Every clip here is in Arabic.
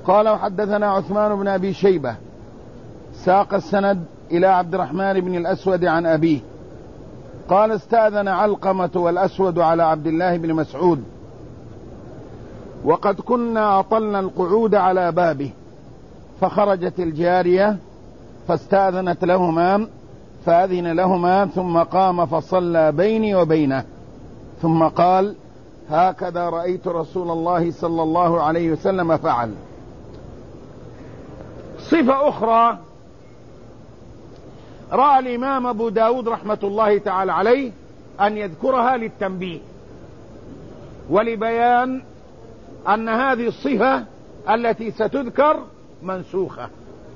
قال وحدثنا عثمان بن أبي شيبة ساق السند إلى عبد الرحمن بن الأسود عن أبيه قال استأذن علقمة والأسود على عبد الله بن مسعود وقد كنا أطلنا القعود على بابه، فخرجت الجارية فاستأذنت لهما فأذن لهما ثم قام فصلى بيني وبينه، ثم قال هكذا رأيت رسول الله صلى الله عليه وسلم فعل. صفة أخرى رأى الإمام أبو داود رحمة الله تعالى عليه أن يذكرها للتنبيه ولبيان أن هذه الصفة التي ستذكر منسوخة،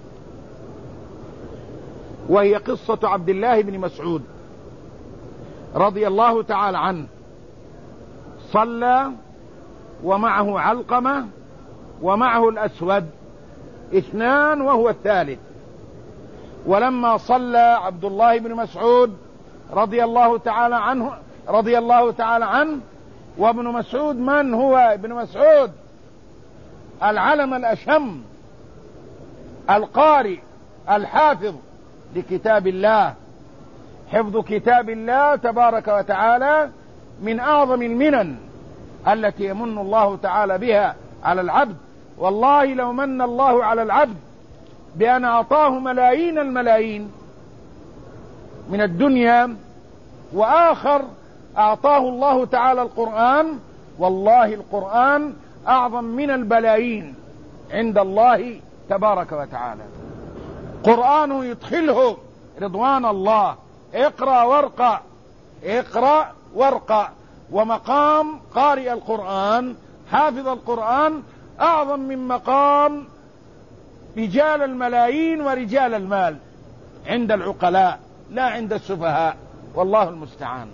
وهي قصة عبد الله بن مسعود رضي الله تعالى عنه. صلى ومعه علقمة ومعه الأسود، اثنان وهو الثالث. ولما صلى عبد الله بن مسعود رضي الله تعالى عنه وابن مسعود من هو ابن مسعود؟ العلم الأشم، القارئ الحافظ لكتاب الله. حفظ كتاب الله تبارك وتعالى من أعظم المنن التي يمن الله تعالى بها على العبد. والله لو من الله على العبد بأن أعطاه ملايين الملايين من الدنيا، وآخر أعطاه الله تعالى القرآن، والله القرآن أعظم من البلايين عند الله تبارك وتعالى. قرآن يدخله رضوان الله. اقرأ وارقى، اقرأ وارقى. ومقام قارئ القرآن حافظ القرآن أعظم من مقام رجال الملايين ورجال المال عند العقلاء لا عند السفهاء، والله المستعان.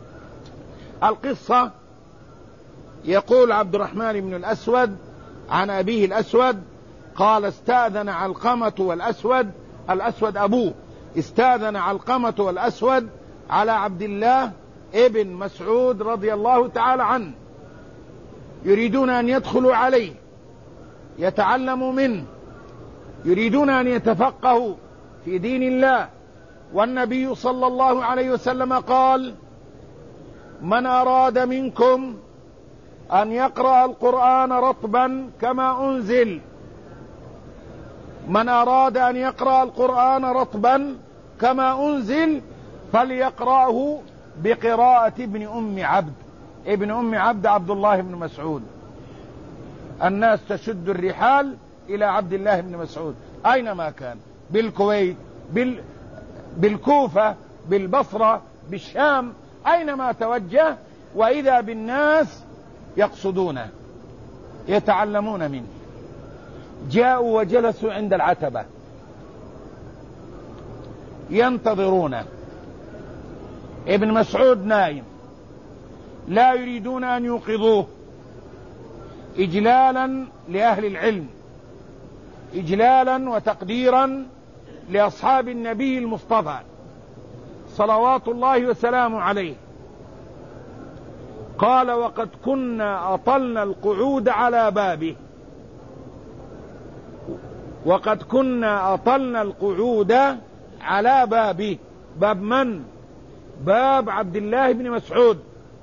القصة يقول عبد الرحمن بن الأسود عن أبيه الأسود قال استأذن علقمة والأسود، الأسود أبوه، استأذن علقمة والأسود على عبد الله ابن مسعود رضي الله تعالى عنه، يريدون أن يدخلوا عليه يتعلموا منه، يريدون أن يتفقهوا في دين الله. والنبي صلى الله عليه وسلم قال من أراد منكم أن يقرأ القرآن رطبا كما أنزل، من أراد أن يقرأ القرآن رطبا كما أنزل فليقرأه بقراءة ابن أم عبد. ابن أم عبد عبد الله بن مسعود. الناس تشد الرحال إلى عبد الله بن مسعود أينما كان، بالكويت، بالكوفة، بالبصرة، بالشام، أينما توجه، وإذا بالناس يقصدونه يتعلمون منه. جاءوا وجلسوا عند العتبة ينتظرونه. ابن مسعود نايم، لا يريدون أن يوقظوه إجلالا لأهل العلم، إجلالا وتقديرا لأصحاب النبي المصطفى صلوات الله وسلامه عليه. قال وقد كنا أطلنا القعود على بابه، وقد كنا أطلنا القعود على بابه. باب من؟ باب عبد الله بن مسعود.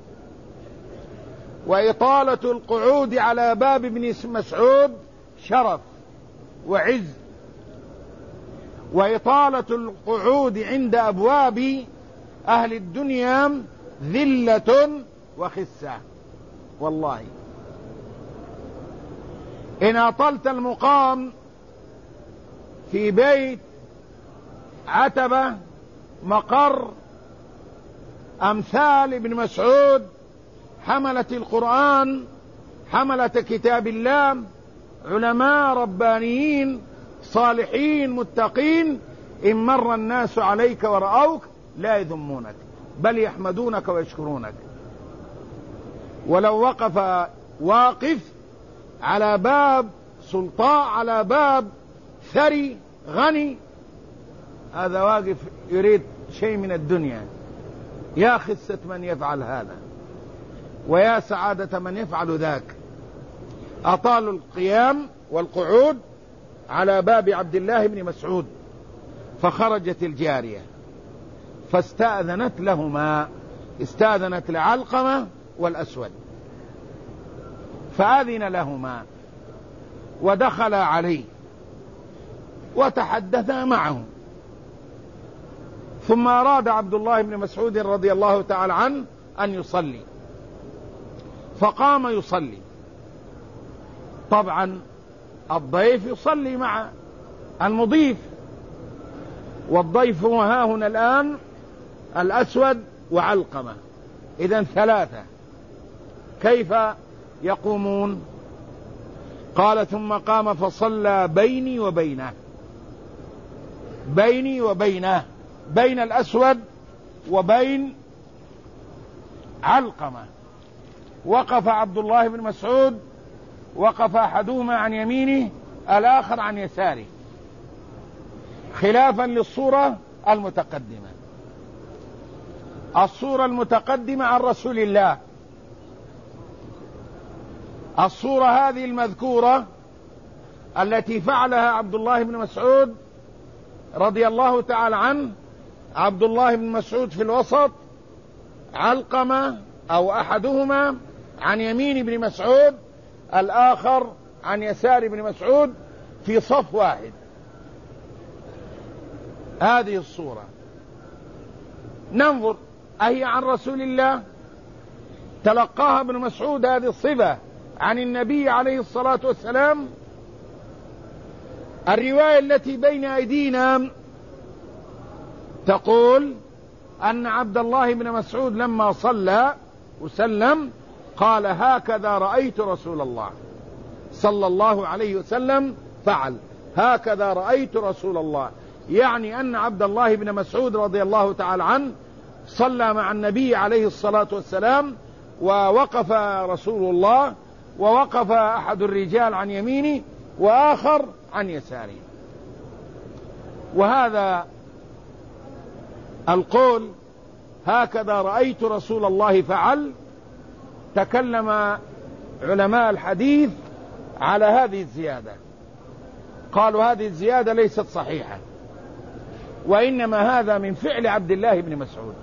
وإطالة القعود على باب ابن مسعود شرف وعز، وإطالة القعود عند أبواب أهل الدنيا ذلة وخسة. والله إن أطلت المقام في بيت، عتبة، مقر أمثال ابن مسعود، حملة القرآن، حملة كتاب الله، علماء ربانيين صالحين متقين، إن مر الناس عليك ورأوك لا يذمونك بل يحمدونك ويشكرونك. ولو وقف واقف على باب سلطان، على باب ثري غني، هذا واقف يريد شيء من الدنيا. يا خسة من يفعل هذا، ويا سعادة من يفعل ذاك. أطالوا القيام والقعود على باب عبد الله بن مسعود، فخرجت الجارية فاستأذنت لهما، استأذنت لعلقمة والأسود، فأذن لهما ودخل عليه وتحدثا معه. ثم أراد عبد الله بن مسعود رضي الله تعالى عنه أن يصلي، فقام يصلي. طبعا الضيف يصلي مع المضيف، والضيف ها هنا الآن الأسود وعلقمة، إذن ثلاثة، كيف يقومون؟ قال ثم قام فصلى بيني وبينه، بيني وبينه، بين الأسود وبين علقمة. وقف عبد الله بن مسعود، وقف أحدهما عن يمينه الآخر عن يساره، خلافا للصورة المتقدمة. الصورة المتقدمة عن رسول الله، الصورة هذه المذكورة التي فعلها عبد الله بن مسعود رضي الله تعالى عنه، عبد الله بن مسعود في الوسط، علقمة أو أحدهما عن يمين ابن مسعود، الآخر عن يسار ابن مسعود في صف واحد. هذه الصورة ننظر أهي عن رسول الله؟ تلقاها ابن مسعود هذه الصفة عن النبي عليه الصلاة والسلام؟ الرواية التي بين أيدينا تقول أن عبد الله بن مسعود لما صلى وسلم قال هكذا رأيت رسول الله صلى الله عليه وسلم فعل، هكذا رأيت رسول الله، يعني أن عبد الله بن مسعود رضي الله تعالى عنه صلى مع النبي عليه الصلاة والسلام، ووقف رسول الله، ووقف أحد الرجال عن يمينه وآخر عن يساره. وهذا القول هكذا رأيت رسول الله فعل، تكلم علماء الحديث على هذه الزيادة، قالوا هذه الزيادة ليست صحيحة، وإنما هذا من فعل عبد الله بن مسعود.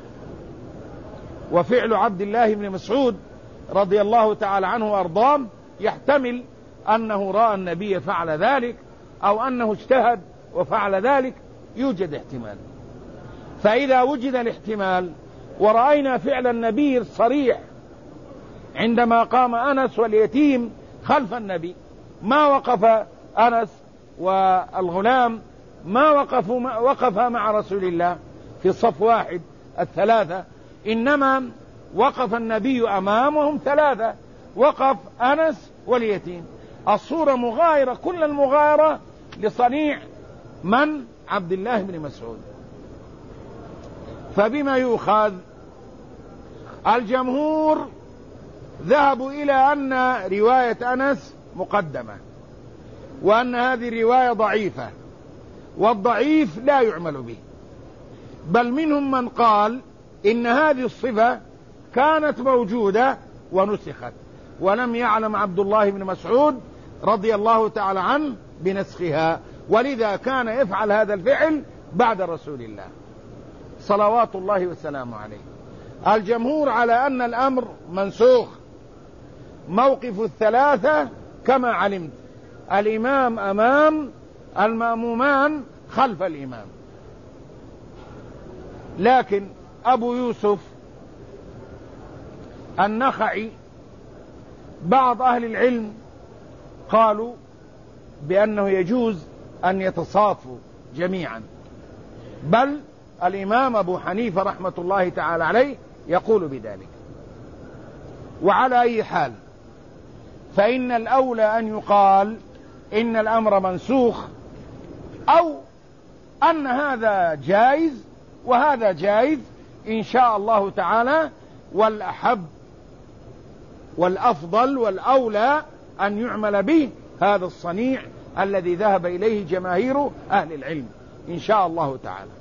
وفعل عبد الله بن مسعود رضي الله تعالى عنه وأرضاه يحتمل أنه رأى النبي فعل ذلك، أو أنه اجتهد وفعل ذلك، يوجد احتمال. فإذا وجد الاحتمال ورأينا فعل النبي الصريح عندما قام أنس واليتيم خلف النبي، ما وقف أنس والغلام، ما وقفا مع رسول الله في صف واحد الثلاثة، إنما وقف النبي أمامهم ثلاثة، وقف أنس واليتيم. الصورة مغايرة، كل المغايرة لصنيع من؟ عبد الله بن مسعود. فبما يؤخذ؟ الجمهور ذهبوا إلى أن رواية أنس مقدمة، وأن هذه الرواية ضعيفة، والضعيف لا يعمل به، بل منهم من قال إن هذه الصفة كانت موجودة ونسخت، ولم يعلم عبد الله بن مسعود رضي الله تعالى عنه بنسخها، ولذا كان يفعل هذا الفعل بعد رسول الله صلوات الله وسلامه عليه. الجمهور على أن الأمر منسوخ. موقف الثلاثة كما علمت، الإمام أمام، المأمومان خلف الإمام. لكن أبو يوسف النخعي بعض أهل العلم قالوا بأنه يجوز أن يتصافوا جميعا، بل الإمام أبو حنيفة رحمة الله تعالى عليه يقول بذلك. وعلى أي حال فإن الأولى أن يقال إن الأمر منسوخ، أو أن هذا جائز وهذا جائز إن شاء الله تعالى، والأحب والأفضل والأولى أن يعمل به هذا الصنيع الذي ذهب إليه جماهير أهل العلم إن شاء الله تعالى.